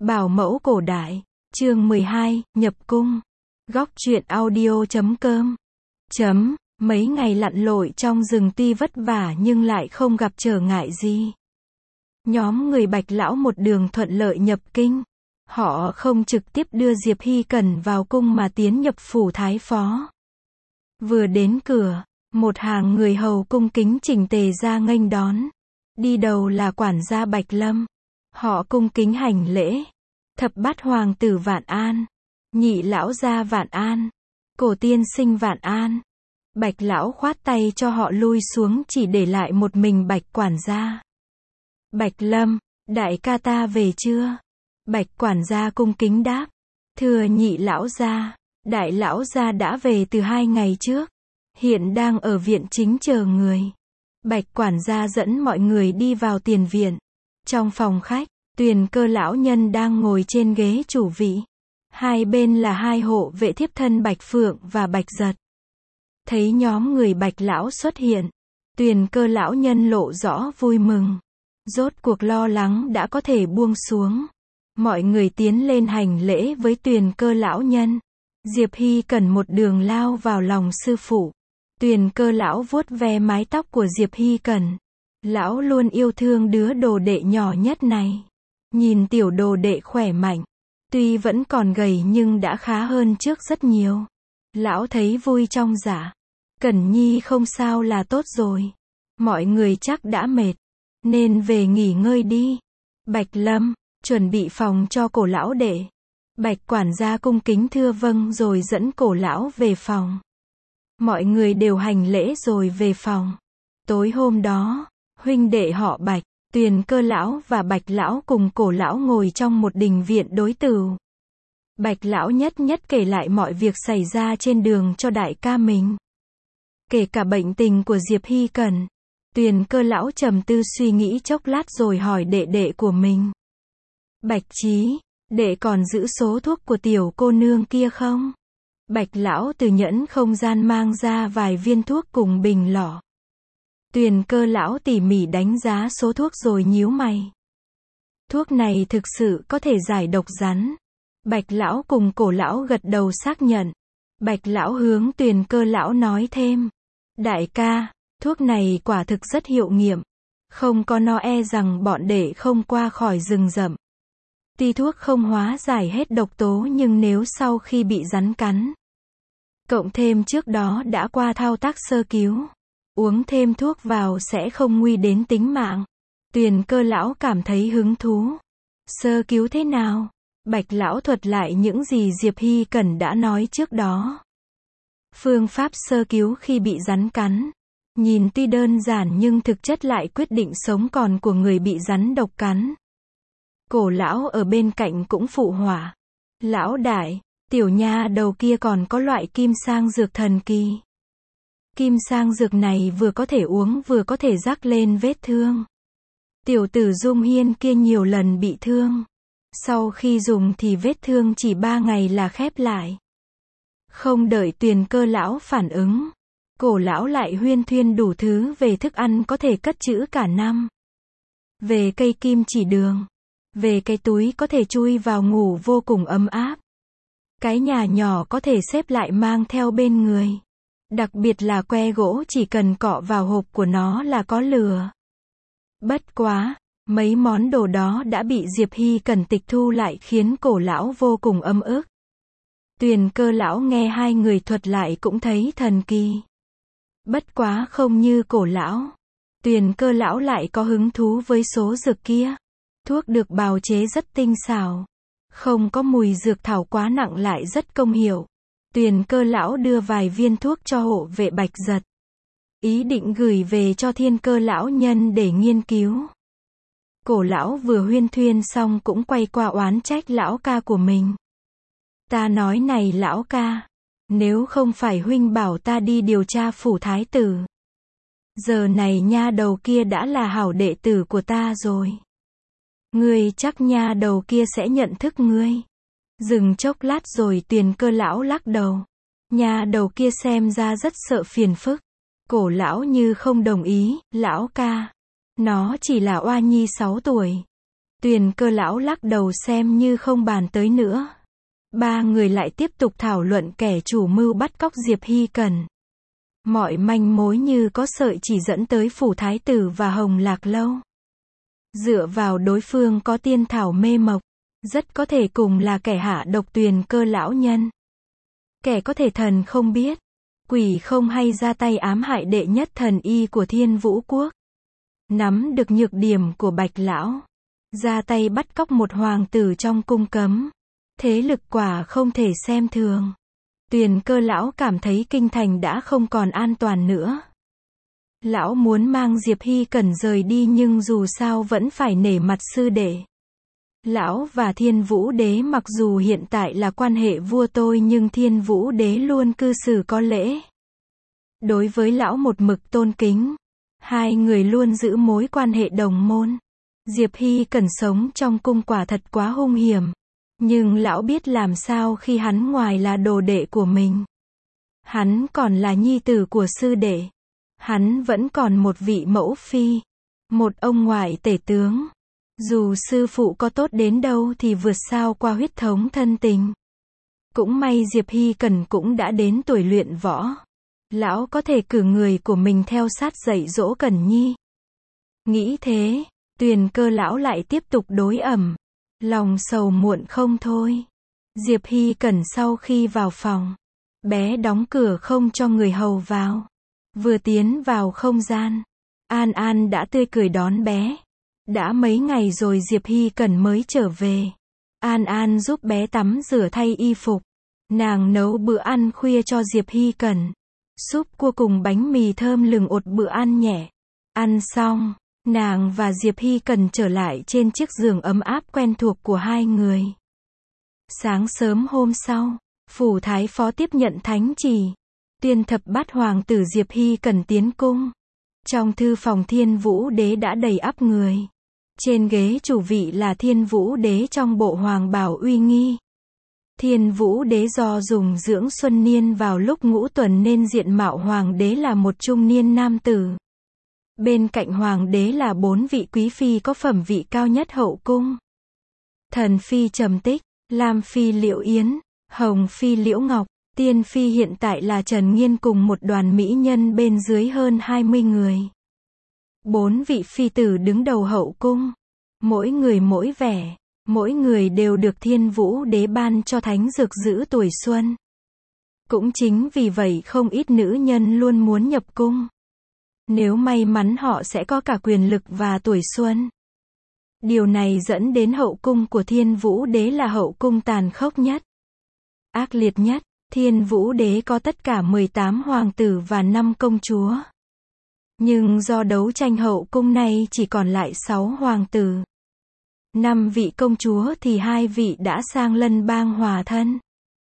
Bảo mẫu cổ đại, chương 12, nhập cung. Góc truyện audio.com. Mấy ngày lặn lội trong rừng tuy vất vả nhưng lại không gặp trở ngại gì. Nhóm người Bạch Lão một đường thuận lợi nhập kinh. Họ không trực tiếp đưa Diệp Hy Cẩn vào cung mà tiến nhập phủ thái phó. Vừa đến cửa, một hàng người hầu cung kính chỉnh tề ra nghênh đón. Đi đầu là quản gia Bạch Lâm. Họ cung kính hành lễ. Thập bát hoàng tử vạn an. Nhị lão gia vạn an. Cổ tiên sinh vạn an. Bạch lão khoát tay cho họ lui xuống, chỉ để lại một mình Bạch quản gia. Bạch Lâm, đại ca ta về chưa? Bạch quản gia cung kính đáp. Thưa nhị lão gia, đại lão gia đã về từ 2 ngày trước. Hiện đang ở viện chính chờ người. Bạch quản gia dẫn mọi người đi vào tiền viện. Trong phòng khách, Tuyền Cơ lão nhân đang ngồi trên ghế chủ vị. Hai bên là 2 hộ vệ thiếp thân Bạch Phượng và Bạch Giật. Thấy nhóm người Bạch lão xuất hiện, Tuyền Cơ lão nhân lộ rõ vui mừng. Rốt cuộc lo lắng đã có thể buông xuống. Mọi người tiến lên hành lễ với Tuyền Cơ lão nhân. Diệp Hy Cẩn một đường lao vào lòng sư phụ. Tuyền Cơ lão vuốt ve mái tóc của Diệp Hy Cẩn. Lão luôn yêu thương đứa đồ đệ nhỏ nhất này. Nhìn tiểu đồ đệ khỏe mạnh, tuy vẫn còn gầy nhưng đã khá hơn trước rất nhiều. Lão thấy vui trong dạ. Cẩn nhi không sao là tốt rồi. Mọi người chắc đã mệt, nên về nghỉ ngơi đi. Bạch Lâm, chuẩn bị phòng cho cổ lão đệ. Bạch quản gia cung kính thưa vâng rồi dẫn cổ lão về phòng. Mọi người đều hành lễ rồi về phòng. Tối hôm đó, huynh đệ họ Bạch, Tuyền Cơ lão và Bạch lão cùng cổ lão ngồi trong một đình viện đối tửu. Bạch lão nhất nhất kể lại mọi việc xảy ra trên đường cho đại ca mình. Kể cả bệnh tình của Diệp Hy Cẩn. Tuyền Cơ lão trầm tư suy nghĩ chốc lát rồi hỏi đệ đệ của mình. Bạch Chí, đệ còn giữ số thuốc của tiểu cô nương kia không? Bạch lão từ nhẫn không gian mang ra vài viên thuốc cùng bình lọ. Tuyền Cơ lão tỉ mỉ đánh giá số thuốc rồi nhíu mày. Thuốc này thực sự có thể giải độc rắn. Bạch lão cùng cổ lão gật đầu xác nhận. Bạch lão hướng Tuyền Cơ lão nói thêm. Đại ca, thuốc này quả thực rất hiệu nghiệm. Không có nó e rằng bọn đệ không qua khỏi rừng rậm. Tuy thuốc không hóa giải hết độc tố nhưng nếu sau khi bị rắn cắn, cộng thêm trước đó đã qua thao tác sơ cứu, uống thêm thuốc vào sẽ không nguy đến tính mạng. Tuyền Cơ lão cảm thấy hứng thú. Sơ cứu thế nào? Bạch lão thuật lại những gì Diệp Hy Cẩn đã nói trước đó. Phương pháp sơ cứu khi bị rắn cắn. Nhìn tuy đơn giản nhưng thực chất lại quyết định sống còn của người bị rắn độc cắn. Cổ lão ở bên cạnh cũng phụ họa. Lão đại, tiểu nha đầu kia còn có loại kim sang dược thần kỳ. Kim sang dược này vừa có thể uống vừa có thể rắc lên vết thương. Tiểu tử Dung Hiên kia nhiều lần bị thương. Sau khi dùng thì vết thương chỉ 3 ngày là khép lại. Không đợi Tuyền Cơ lão phản ứng, cổ lão lại huyên thuyên đủ thứ về thức ăn có thể cất trữ cả năm. Về cây kim chỉ đường. Về cái túi có thể chui vào ngủ vô cùng ấm áp. Cái nhà nhỏ có thể xếp lại mang theo bên người. Đặc biệt là que gỗ chỉ cần cọ vào hộp của nó là có lửa. Bất quá, mấy món đồ đó đã bị Diệp Hy Cẩn tịch thu lại khiến cổ lão vô cùng ấm ức. Tuyền Cơ lão nghe 2 người thuật lại cũng thấy thần kỳ. Bất quá không như cổ lão. Tuyền Cơ lão lại có hứng thú với số dược kia. Thuốc được bào chế rất tinh xảo. Không có mùi dược thảo quá nặng lại rất công hiệu. Tuyền Cơ lão đưa vài viên thuốc cho hộ vệ Bạch Giật. Ý định gửi về cho Thiên Cơ lão nhân để nghiên cứu. Cổ lão vừa huyên thuyên xong cũng quay qua oán trách lão ca của mình. Ta nói này lão ca, nếu không phải huynh bảo ta đi điều tra phủ thái tử, giờ này nha đầu kia đã là hảo đệ tử của ta rồi. Ngươi chắc nha đầu kia sẽ nhận thức ngươi. Dừng chốc lát rồi Tuyền Cơ lão lắc đầu. Nha đầu kia xem ra rất sợ phiền phức. Cổ lão như không đồng ý. Lão ca, nó chỉ là oa nhi 6 tuổi. Tuyền Cơ lão lắc đầu xem như không bàn tới nữa. Ba người lại tiếp tục thảo luận kẻ chủ mưu bắt cóc Diệp Hy Cẩn. Mọi manh mối như có sợi chỉ dẫn tới phủ thái tử và Hồng Lạc Lâu. Dựa vào đối phương có tiên thảo mê mộc, rất có thể cùng là kẻ hạ độc Tuyền Cơ lão nhân. Kẻ có thể thần không biết, quỷ không hay ra tay ám hại đệ nhất thần y của Thiên Vũ Quốc. Nắm được nhược điểm của Bạch lão, ra tay bắt cóc một hoàng tử trong cung cấm. Thế lực quả không thể xem thường. Tuyền Cơ lão cảm thấy kinh thành đã không còn an toàn nữa. Lão muốn mang Diệp Hy Cẩn rời đi nhưng dù sao vẫn phải nể mặt sư đệ. Lão và Thiên Vũ Đế mặc dù hiện tại là quan hệ vua tôi nhưng Thiên Vũ Đế luôn cư xử có lễ. Đối với lão một mực tôn kính. Hai người luôn giữ mối quan hệ đồng môn. Diệp Hy Cẩn sống trong cung quả thật quá hung hiểm. Nhưng lão biết làm sao khi hắn ngoài là đồ đệ của mình. Hắn còn là nhi tử của sư đệ. Hắn vẫn còn một vị mẫu phi. Một ông ngoại tể tướng. Dù sư phụ có tốt đến đâu thì vượt sao qua huyết thống thân tình. Cũng may Diệp Hy Cẩn cũng đã đến tuổi luyện võ. Lão có thể cử người của mình theo sát dạy dỗ Cẩn Nhi. Nghĩ thế, Tuyền Cơ lão lại tiếp tục đối ẩm. Lòng sầu muộn không thôi. Diệp Hy Cẩn sau khi vào phòng, bé đóng cửa không cho người hầu vào. Vừa tiến vào không gian, An An đã tươi cười đón bé. Đã mấy ngày rồi Diệp Hy Cẩn mới trở về. An An giúp bé tắm rửa thay y phục. Nàng nấu bữa ăn khuya cho Diệp Hy Cẩn. Súp cua cùng bánh mì thơm lừng ột bữa ăn nhẹ. Ăn xong, nàng và Diệp Hy Cẩn trở lại trên chiếc giường ấm áp quen thuộc của hai người. Sáng sớm hôm sau, phủ thái phó tiếp nhận thánh chỉ. Tuyên thập bát hoàng tử Diệp Hy Cẩn tiến cung. Trong thư phòng Thiên Vũ Đế đã đầy ắp người. Trên ghế chủ vị là Thiên Vũ Đế trong bộ hoàng bào uy nghi. Thiên Vũ Đế do dùng dưỡng xuân niên vào lúc ngũ tuần nên diện mạo hoàng đế là một trung niên nam tử. Bên cạnh hoàng đế là 4 vị quý phi có phẩm vị cao nhất hậu cung. Thần phi Trầm Tích, Lam phi Liễu Yến, Hồng phi Liễu Ngọc, Tiên phi hiện tại là Trần Nghiên cùng một đoàn mỹ nhân bên dưới hơn 20 người. 4 vị phi tử đứng đầu hậu cung. Mỗi người mỗi vẻ. Mỗi người đều được Thiên Vũ Đế ban cho thánh dược giữ tuổi xuân. Cũng chính vì vậy không ít nữ nhân luôn muốn nhập cung. Nếu may mắn họ sẽ có cả quyền lực và tuổi xuân. Điều này dẫn đến hậu cung của Thiên Vũ Đế là hậu cung tàn khốc nhất, ác liệt nhất. Thiên Vũ Đế có tất cả 18 hoàng tử và 5 công chúa. Nhưng do đấu tranh hậu cung này chỉ còn lại 6 hoàng tử. 5 vị công chúa thì 2 vị đã sang lân bang hòa thân.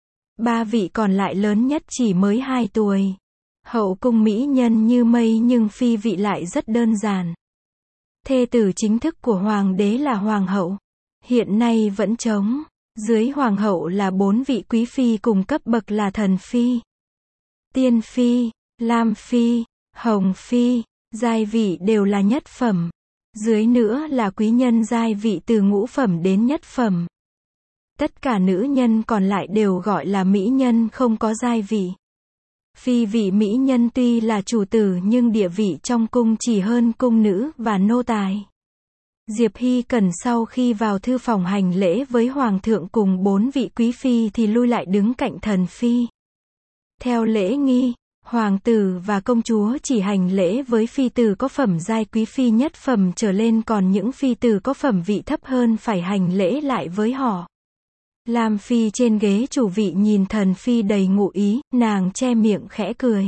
3 vị còn lại lớn nhất chỉ mới 2 tuổi. Hậu cung mỹ nhân như mây nhưng phi vị lại rất đơn giản. Thê tử chính thức của hoàng đế là hoàng hậu. Hiện nay vẫn trống. Dưới hoàng hậu là 4 vị quý phi cùng cấp bậc là thần phi, tiên phi, lam phi, hồng phi, giai vị đều là nhất phẩm. Dưới nữa là quý nhân giai vị từ ngũ phẩm đến nhất phẩm. Tất cả nữ nhân còn lại đều gọi là mỹ nhân không có giai vị. Phi vị mỹ nhân tuy là chủ tử nhưng địa vị trong cung chỉ hơn cung nữ và nô tài. Diệp Hy Cẩn sau khi vào thư phòng hành lễ với hoàng thượng cùng 4 vị quý phi thì lui lại đứng cạnh thần phi. Theo lễ nghi, hoàng tử và công chúa chỉ hành lễ với phi tử có phẩm giai quý phi nhất phẩm trở lên, còn những phi tử có phẩm vị thấp hơn phải hành lễ lại với họ. Lam phi trên ghế chủ vị nhìn thần phi đầy ngụ ý, nàng che miệng khẽ cười.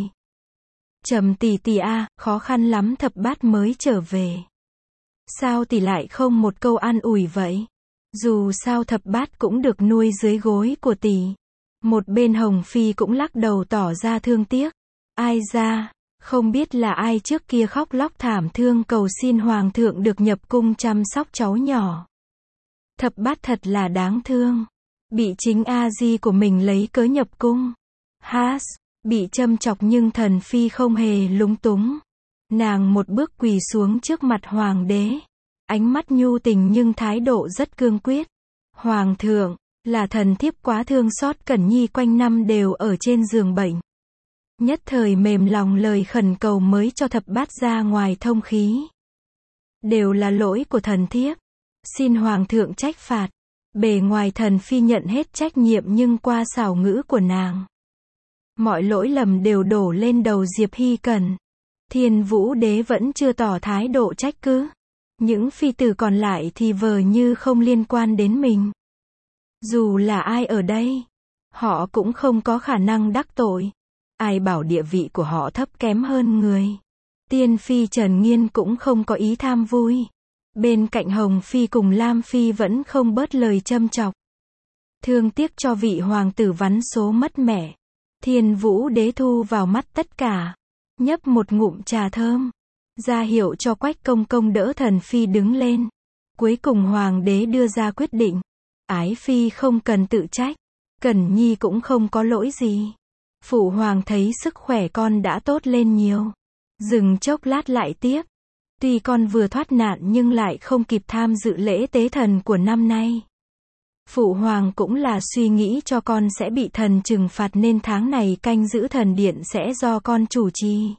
Trầm tỷ tỷ a, khó khăn lắm thập bát mới trở về. Sao tỷ lại không một câu an ủi vậy? Dù sao thập bát cũng được nuôi dưới gối của tỷ. Một bên Hồng phi cũng lắc đầu tỏ ra thương tiếc. Ai ra, không biết là ai trước kia khóc lóc thảm thương cầu xin hoàng thượng được nhập cung chăm sóc cháu nhỏ. Thập bát thật là đáng thương. Bị chính A Di của mình lấy cớ nhập cung. Has, bị châm chọc nhưng thần phi không hề lúng túng. Nàng một bước quỳ xuống trước mặt hoàng đế. ánh mắt nhu tình nhưng thái độ rất cương quyết. Hoàng thượng, là thần thiếp quá thương xót Cẩn Nhi quanh năm đều ở trên giường bệnh. Nhất thời mềm lòng lời khẩn cầu mới cho thập bát ra ngoài thông khí. Đều là lỗi của thần thiếp. Xin Hoàng thượng trách phạt. Bề ngoài thần phi nhận hết trách nhiệm nhưng qua xảo ngữ của nàng, mọi lỗi lầm đều đổ lên đầu Diệp Hy Cẩn. Thiên Vũ Đế vẫn chưa tỏ thái độ trách cứ. Những phi tử còn lại thì vờ như không liên quan đến mình. Dù là ai ở đây, họ cũng không có khả năng đắc tội. Ai bảo địa vị của họ thấp kém hơn người. Tiên Phi Trần Nghiên cũng không có ý tham vui. Bên cạnh Hồng Phi cùng Lam Phi vẫn không bớt lời châm chọc. Thương tiếc cho vị hoàng tử vắn số mất mẹ. Thiên Vũ Đế thu vào mắt tất cả. Nhấp một ngụm trà thơm. Ra hiệu cho Quách Công Công đỡ thần Phi đứng lên. Cuối cùng Hoàng đế đưa ra quyết định. Ái Phi không cần tự trách. Cẩn Nhi cũng không có lỗi gì. Phụ hoàng thấy sức khỏe con đã tốt lên nhiều. Dừng chốc lát lại tiếp. Tuy con vừa thoát nạn nhưng lại không kịp tham dự lễ tế thần của năm nay. Phụ hoàng cũng là suy nghĩ cho con sẽ bị thần trừng phạt nên tháng này canh giữ thần điện sẽ do con chủ trì.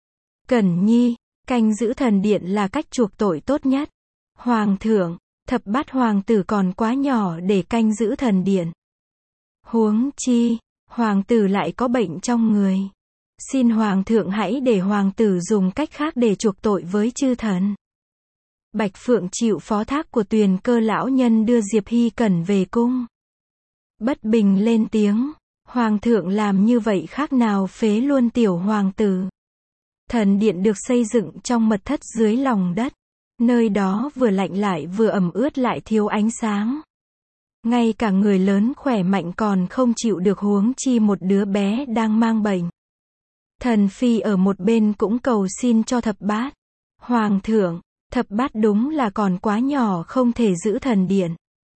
Cẩn Nhi, canh giữ thần điện là cách chuộc tội tốt nhất. Hoàng thượng, thập bát hoàng tử còn quá nhỏ để canh giữ thần điện. Huống chi, hoàng tử lại có bệnh trong người. Xin hoàng thượng hãy để hoàng tử dùng cách khác để chuộc tội với chư thần. Bạch Phượng chịu phó thác của Tuyền Cơ lão nhân đưa Diệp Hy Cẩn về cung. Bất bình lên tiếng, hoàng thượng làm như vậy khác nào phế luôn tiểu hoàng tử. Thần điện được xây dựng trong mật thất dưới lòng đất. Nơi đó vừa lạnh lại vừa ẩm ướt lại thiếu ánh sáng. Ngay cả người lớn khỏe mạnh còn không chịu được huống chi một đứa bé đang mang bệnh. Thần Phi ở một bên cũng cầu xin cho thập bát. Hoàng thượng, thập bát đúng là còn quá nhỏ không thể giữ thần điện.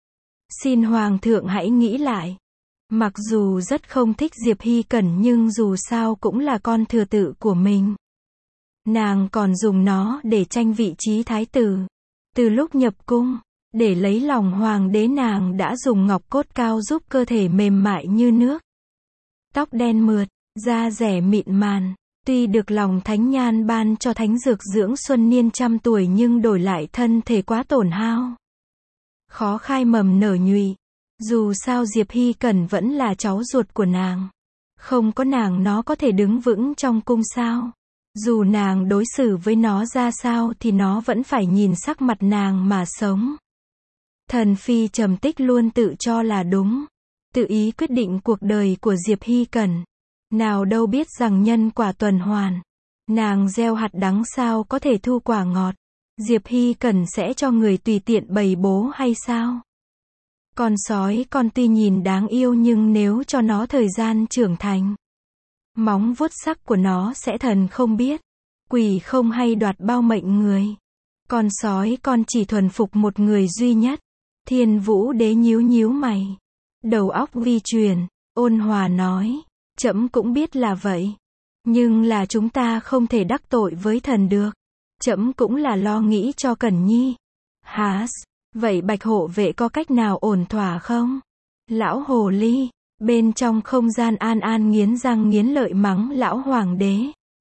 Xin hoàng thượng hãy nghĩ lại. Mặc dù rất không thích Diệp Hy Cẩn nhưng dù sao cũng là con thừa tự của mình. Nàng còn dùng nó để tranh vị trí thái tử. Từ lúc nhập cung, để lấy lòng hoàng đế nàng đã dùng ngọc cốt cao giúp cơ thể mềm mại như nước. Tóc đen mượt, da dẻ mịn màn. Tuy được lòng thánh nhan ban cho thánh dược dưỡng xuân niên trăm tuổi nhưng đổi lại thân thể quá tổn hao. Khó khai mầm nở nhụy. Dù sao Diệp Hy Cẩn vẫn là cháu ruột của nàng. Không có nàng nó có thể đứng vững trong cung sao. Dù nàng đối xử với nó ra sao thì nó vẫn phải nhìn sắc mặt nàng mà sống. Thần Phi Trầm Tích luôn tự cho là đúng. Tự ý quyết định cuộc đời của Diệp Hy Cẩn. Nào đâu biết rằng nhân quả tuần hoàn. Nàng gieo hạt đắng sao có thể thu quả ngọt. Diệp Hy Cẩn sẽ cho người tùy tiện bày bố hay sao? Con sói con tuy nhìn đáng yêu nhưng nếu cho nó thời gian trưởng thành, móng vuốt sắc của nó sẽ thần không biết, quỷ không hay đoạt bao mệnh người. Con sói con chỉ thuần phục một người duy nhất. Thiên Vũ Đế nhíu nhíu mày. Đầu óc vi chuyển, ôn hòa nói. Trẫm cũng biết là vậy. Nhưng là chúng ta không thể đắc tội với thần được. Trẫm cũng là lo nghĩ cho Cẩn Nhi. Hả? Vậy Bạch hộ vệ có cách nào ổn thỏa không? Lão hồ ly. Bên trong không gian An An nghiến răng nghiến lợi mắng lão hoàng đế.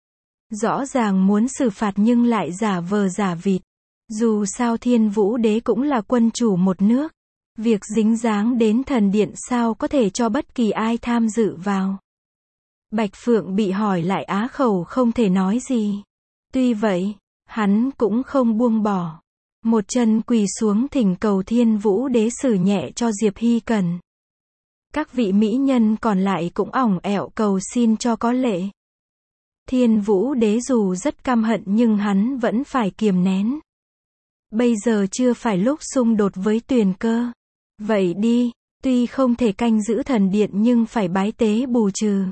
Rõ ràng muốn xử phạt nhưng lại giả vờ giả vịt. Dù sao Thiên Vũ Đế cũng là quân chủ một nước. Việc dính dáng đến thần điện sao có thể cho bất kỳ ai tham dự vào. Bạch Phượng bị hỏi lại á khẩu không thể nói gì. Tuy vậy, hắn cũng không buông bỏ. Một chân quỳ xuống thỉnh cầu Thiên Vũ Đế xử nhẹ cho Diệp Hy Cẩn. Các vị mỹ nhân còn lại cũng ỏng ẻo cầu xin cho có lệ. Thiên Vũ Đế dù rất căm hận nhưng hắn vẫn phải kiềm nén. Bây giờ chưa phải lúc xung đột với Tuyền Cơ. Vậy đi, tuy không thể canh giữ thần điện nhưng phải bái tế bù trừ.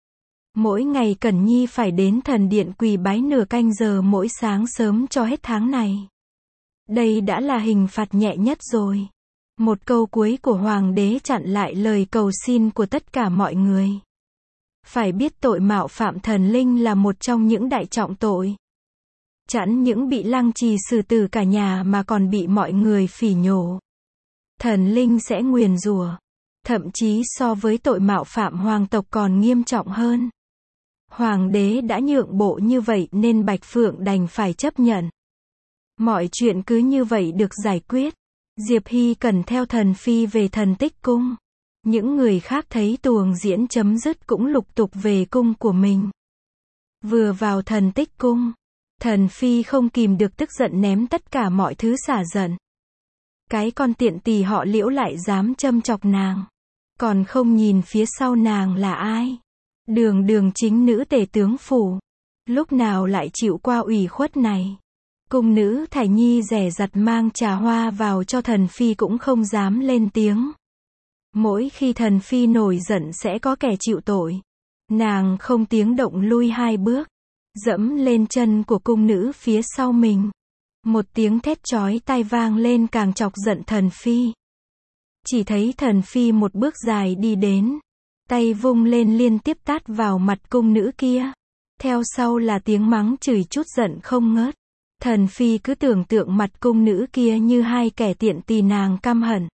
Mỗi ngày Cẩn Nhi phải đến thần điện quỳ bái nửa canh giờ mỗi sáng sớm cho hết tháng này. Đây đã là hình phạt nhẹ nhất rồi. Một câu cuối của hoàng đế chặn lại lời cầu xin của tất cả mọi người. Phải biết tội mạo phạm thần linh là một trong những đại trọng tội. Chẳng những bị Lăng Trì xử tử cả nhà mà còn bị mọi người phỉ nhổ. Thần linh sẽ nguyền rủa, thậm chí so với tội mạo phạm hoàng tộc còn nghiêm trọng hơn. Hoàng đế đã nhượng bộ như vậy nên Bạch Phượng đành phải chấp nhận. Mọi chuyện cứ như vậy được giải quyết. Diệp Hy cần theo Thần Phi về Thần Tích Cung. Những người khác thấy tuồng diễn chấm dứt cũng lục tục về cung của mình. Vừa vào Thần Tích Cung, Thần Phi không kìm được tức giận ném tất cả mọi thứ xả giận. Cái con tiện tỳ họ Liễu lại dám châm chọc nàng. Còn không nhìn phía sau nàng là ai? Đường chính nữ tể tướng phủ. Lúc nào lại chịu qua ủy khuất này? Cung nữ Thải Nhi dè dặt mang trà hoa vào cho Thần Phi cũng không dám lên tiếng. Mỗi khi Thần Phi nổi giận sẽ có kẻ chịu tội. Nàng không tiếng động lui 2 bước, dẫm lên chân của cung nữ phía sau mình. Một tiếng thét chói tai vang lên càng chọc giận Thần Phi. Chỉ thấy Thần Phi một bước dài đi đến, tay vung lên liên tiếp tát vào mặt cung nữ kia. Theo sau là tiếng mắng chửi chút giận không ngớt. Thần Phi cứ tưởng tượng mặt cung nữ kia như 2 kẻ tiện tỳ nàng căm hận.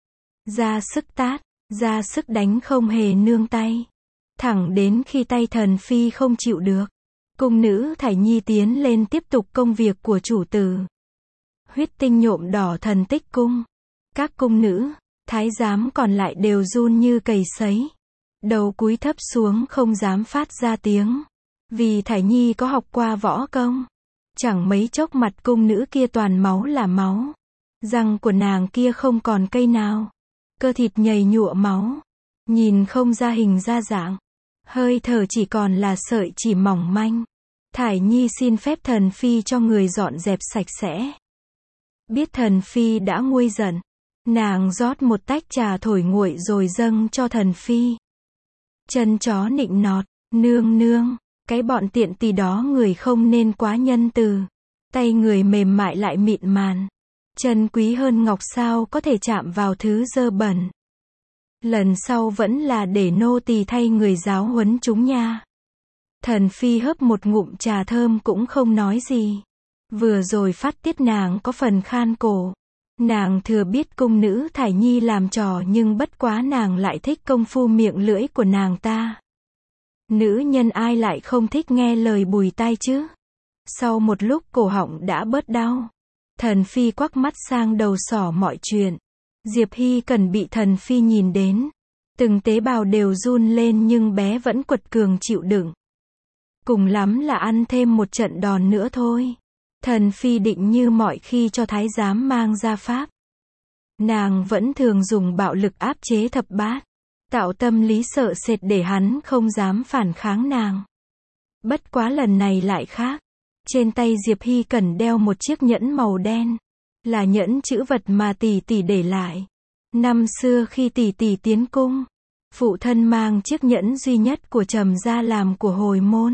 Ra sức tát, ra sức đánh không hề nương tay. Thẳng đến khi tay Thần Phi không chịu được, cung nữ Thải Nhi tiến lên tiếp tục công việc của chủ tử. Huyết tinh nhuộm đỏ Thần Tích Cung. Các cung nữ, thái giám còn lại đều run như cầy sấy. Đầu cúi thấp xuống không dám phát ra tiếng. Vì Thải Nhi có học qua võ công. Chẳng mấy chốc mặt cung nữ kia toàn máu là máu. Răng của nàng kia không còn cây nào. Cơ thịt nhầy nhụa máu. Nhìn không ra hình ra dạng. Hơi thở chỉ còn là sợi chỉ mỏng manh. Thải Nhi xin phép Thần Phi cho người dọn dẹp sạch sẽ. Biết Thần Phi đã nguôi giận, nàng rót một tách trà thổi nguội rồi dâng cho Thần Phi. Chân chó nịnh nọt, nương, cái bọn tiện tỳ đó người không nên quá nhân từ. Tay người mềm mại lại mịn màn. Chân quý hơn ngọc sao có thể chạm vào thứ dơ bẩn. Lần sau vẫn là để nô tỳ thay người giáo huấn chúng nha. Thần Phi hớp một ngụm trà thơm cũng không nói gì. Vừa rồi phát tiết nàng có phần khan cổ. Nàng thừa biết cung nữ Thải Nhi làm trò nhưng bất quá nàng lại thích công phu miệng lưỡi của nàng ta. Nữ nhân ai lại không thích nghe lời bùi tai chứ? Sau một lúc cổ họng đã bớt đau. Thần Phi quắc mắt sang đầu sỏ mọi chuyện. Diệp Hy cần bị Thần Phi nhìn đến. Từng tế bào đều run lên nhưng bé vẫn quật cường chịu đựng. Cùng lắm là ăn thêm một trận đòn nữa thôi. Thần Phi định như mọi khi cho thái giám mang ra pháp. Nàng vẫn thường dùng bạo lực áp chế thập bát. Tạo tâm lý sợ sệt để hắn không dám phản kháng nàng. Bất quá lần này lại khác. Trên tay Diệp Hy cần đeo một chiếc nhẫn màu đen. Là nhẫn chữ vật mà tỷ tỷ để lại. Năm xưa khi tỷ tỷ tiến cung, phụ thân mang chiếc nhẫn duy nhất của Trầm gia làm của hồi môn.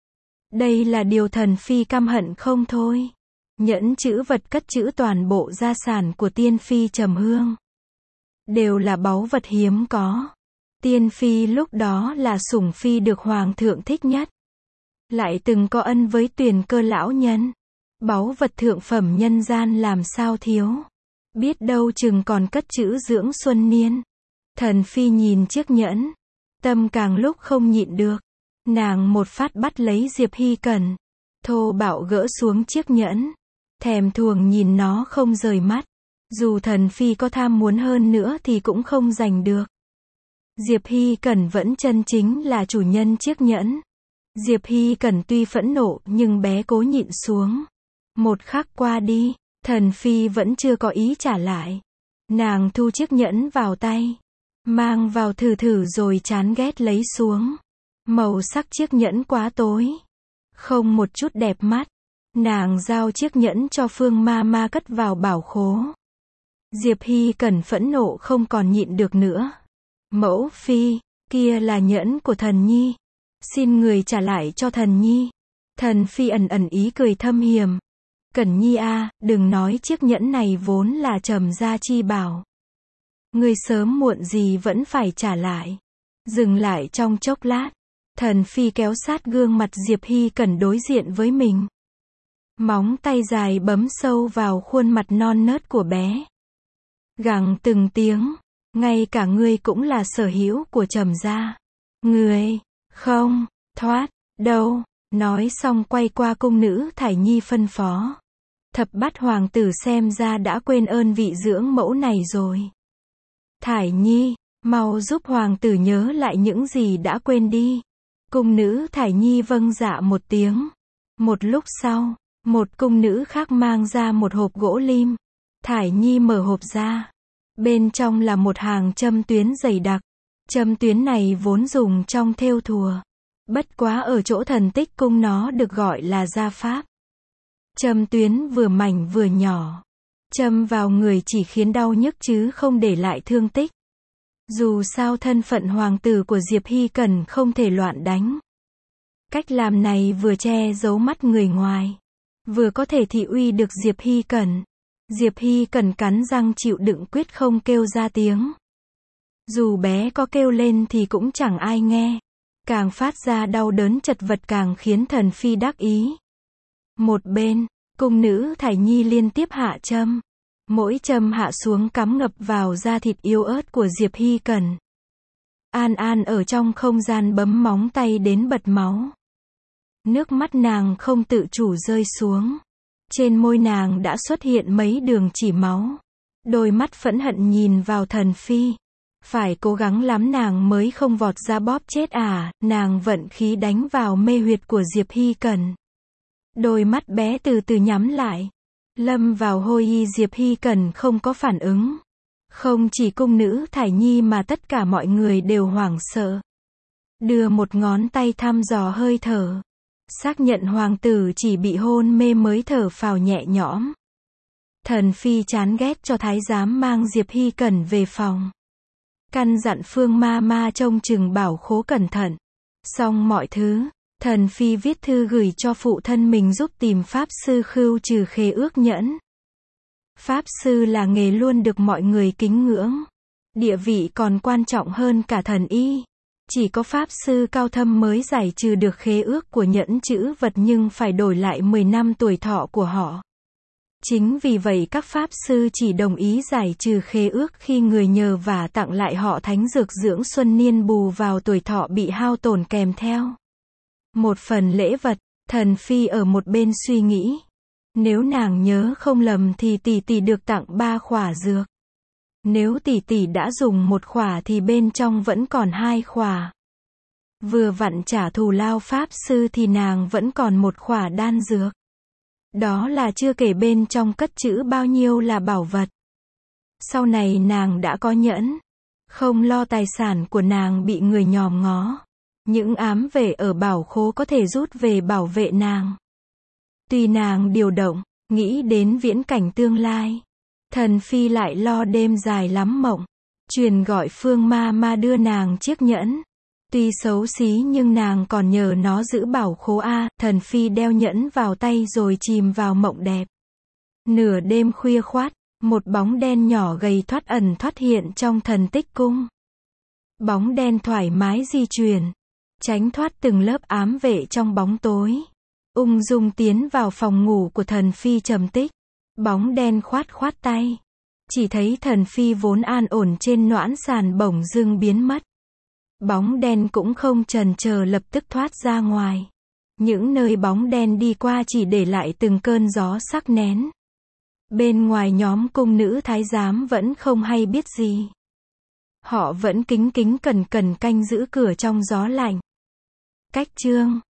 Đây là điều Thần Phi căm hận không thôi. Nhẫn chữ vật cất trữ toàn bộ gia sản của Tiên Phi Trầm Hương. Đều là báu vật hiếm có. Tiên Phi lúc đó là sủng phi được Hoàng thượng thích nhất. Lại từng có ân với Tuyền Cơ lão nhân. Báu vật thượng phẩm nhân gian làm sao thiếu. Biết đâu chừng còn cất trữ dưỡng xuân niên. Thần Phi nhìn chiếc nhẫn. Tâm càng lúc không nhịn được. Nàng một phát bắt lấy Diệp Hy Cần. Thô bạo gỡ xuống chiếc nhẫn. Thèm thuồng nhìn nó không rời mắt. Dù Thần Phi có tham muốn hơn nữa thì cũng không giành được. Diệp Hy Cần vẫn chân chính là chủ nhân chiếc nhẫn. Diệp Hy Cần tuy phẫn nộ nhưng bé cố nhịn xuống. Một khắc qua đi, Thần Phi vẫn chưa có ý trả lại. Nàng thu chiếc nhẫn vào tay. Mang vào thử thử rồi chán ghét lấy xuống. Màu sắc chiếc nhẫn quá tối. Không một chút đẹp mắt. Nàng giao chiếc nhẫn cho Phương Ma cất vào bảo khố. Diệp Hy Cần phẫn nộ không còn nhịn được nữa. Mẫu phi, kia là nhẫn của Thần Nhi. Xin người trả lại cho Thần Nhi. Thần Phi ẩn ý cười thâm hiểm. Cẩn Nhi a, đừng nói chiếc nhẫn này vốn là Trầm gia chi bảo. Người sớm muộn gì vẫn phải trả lại. Dừng lại trong chốc lát. Thần Phi kéo sát gương mặt Diệp Hy Cần đối diện với mình. Móng tay dài bấm sâu vào khuôn mặt non nớt của bé. Gằn từng tiếng, ngay cả ngươi cũng là sở hữu của Trầm gia. Ngươi, không, thoát, đâu. Nói xong quay qua cung nữ Thải Nhi phân phó. Thập bát hoàng tử xem ra đã quên ơn vị dưỡng mẫu này rồi. Thải Nhi, mau giúp hoàng tử nhớ lại những gì đã quên đi. Cung nữ Thải Nhi vâng dạ một tiếng. Một lúc sau, một cung nữ khác mang ra một hộp gỗ lim. Thải Nhi mở hộp ra. Bên trong là một hàng châm tuyến dày đặc. Châm tuyến này vốn dùng trong thêu thùa. Bất quá ở chỗ Thần Tích Cung nó được gọi là gia pháp. Châm tuyến vừa mảnh vừa nhỏ. Châm vào người chỉ khiến đau nhức chứ không để lại thương tích. Dù sao thân phận hoàng tử của Diệp Hy Cẩn không thể loạn đánh. Cách làm này vừa che giấu mắt người ngoài, vừa có thể thị uy được Diệp Hy Cẩn. Diệp Hy Cẩn cắn răng chịu đựng quyết không kêu ra tiếng. Dù bé có kêu lên thì cũng chẳng ai nghe. Càng phát ra đau đớn chật vật càng khiến Thần Phi đắc ý. Một bên, cung nữ Thải Nhi liên tiếp hạ châm. Mỗi châm hạ xuống cắm ngập vào da thịt yếu ớt của Diệp Hy Cẩn. An An ở trong không gian bấm móng tay đến bật máu. Nước mắt nàng không tự chủ rơi xuống. Trên môi nàng đã xuất hiện mấy đường chỉ máu. Đôi mắt phẫn hận nhìn vào Thần Phi. Phải cố gắng lắm nàng mới không vọt ra bóp chết à, nàng vận khí đánh vào mê huyệt của Diệp Hy Cẩn. Đôi mắt bé từ từ nhắm lại. Lâm vào hôi y Diệp Hy Cẩn không có phản ứng. Không chỉ cung nữ Thải Nhi mà tất cả mọi người đều hoảng sợ. Đưa một ngón tay thăm dò hơi thở. Xác nhận hoàng tử chỉ bị hôn mê mới thở phào nhẹ nhõm. Thần Phi chán ghét cho thái giám mang Diệp Hy Cẩn về phòng. Căn dặn Phương ma ma trông chừng bảo khố cẩn thận. Xong mọi thứ, Thần Phi viết thư gửi cho phụ thân mình giúp tìm pháp sư khưu trừ khế ước nhẫn. Pháp sư là nghề luôn được mọi người kính ngưỡng. Địa vị còn quan trọng hơn cả thần y. Chỉ có pháp sư cao thâm mới giải trừ được khế ước của nhẫn chữ vật nhưng phải đổi lại 10 năm tuổi thọ của họ. Chính vì vậy các pháp sư chỉ đồng ý giải trừ khế ước khi người nhờ và tặng lại họ thánh dược dưỡng xuân niên bù vào tuổi thọ bị hao tổn kèm theo. Một phần lễ vật, Thần Phi ở một bên suy nghĩ. Nếu nàng nhớ không lầm thì tỷ tỷ được tặng 3 khỏa dược. Nếu tỷ tỷ đã dùng 1 khỏa thì bên trong vẫn còn 2 khỏa. Vừa vặn trả thù lao pháp sư thì nàng vẫn còn 1 khỏa đan dược. Đó là chưa kể bên trong cất trữ bao nhiêu là bảo vật. Sau này nàng đã có nhẫn. Không lo tài sản của nàng bị người nhòm ngó. Những ám vệ ở bảo khố có thể rút về bảo vệ nàng. Tuy nàng điều động, nghĩ đến viễn cảnh tương lai. Thần Phi lại lo đêm dài lắm mộng. Truyền gọi Phương ma ma đưa nàng chiếc nhẫn. Tuy xấu xí nhưng nàng còn nhờ nó giữ bảo khố a. Thần Phi đeo nhẫn vào tay rồi chìm vào mộng đẹp. Nửa đêm khuya khoát, một bóng đen nhỏ gầy thoát ẩn thoát hiện trong Thần Tích Cung. Bóng đen thoải mái di chuyển, tránh thoát từng lớp ám vệ trong bóng tối. Ung dung tiến vào phòng ngủ của Thần Phi trầm tích. Bóng đen khoát khoát tay. Chỉ thấy Thần Phi vốn an ổn trên noãn sàn bỗng dưng biến mất. Bóng đen cũng không chần chờ lập tức thoát ra ngoài. Những nơi bóng đen đi qua chỉ để lại từng cơn gió sắc nén. Bên ngoài nhóm cung nữ thái giám vẫn không hay biết gì. Họ vẫn kính kính cẩn cẩn canh giữ cửa trong gió lạnh. Cách chương